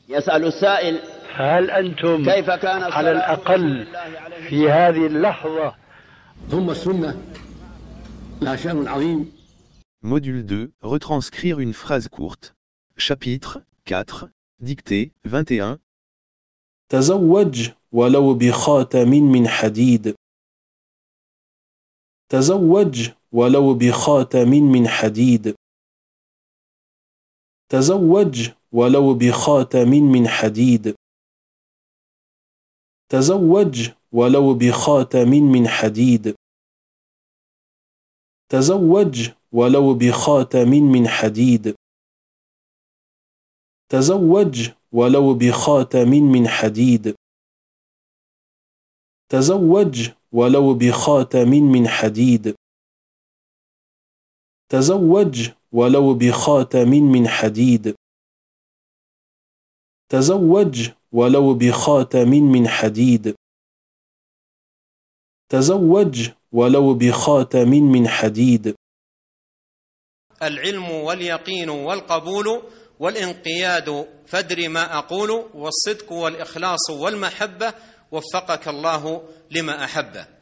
يسأل السائل: هل أنتم كيف كان على الأقل في هذه اللحظة؟ ثم السنة لها شأن عظيم. Module 2, retranscrire une phrase courte. Chapitre 4, dictée 21. تزوج ولو بخاتم من حديد. تزوج ولو بخاتم من حديد. تزوج ولو بخاتم من حديد. تزوج ولو بخاتم من حديد. تزوج ولو بخاتم من حديد. تزوج ولو بخاتم من حديد. تزوج ولو بخاتم من حديد. تزوج ولو بخاتم من حديد. تزوج ولو بخاتم من حديد. تزوج ولو بخاتم من حديد. العلم واليقين والقبول والانقياد فادر ما أقول، والصدق والإخلاص والمحبة، وفقك الله لما أحبه.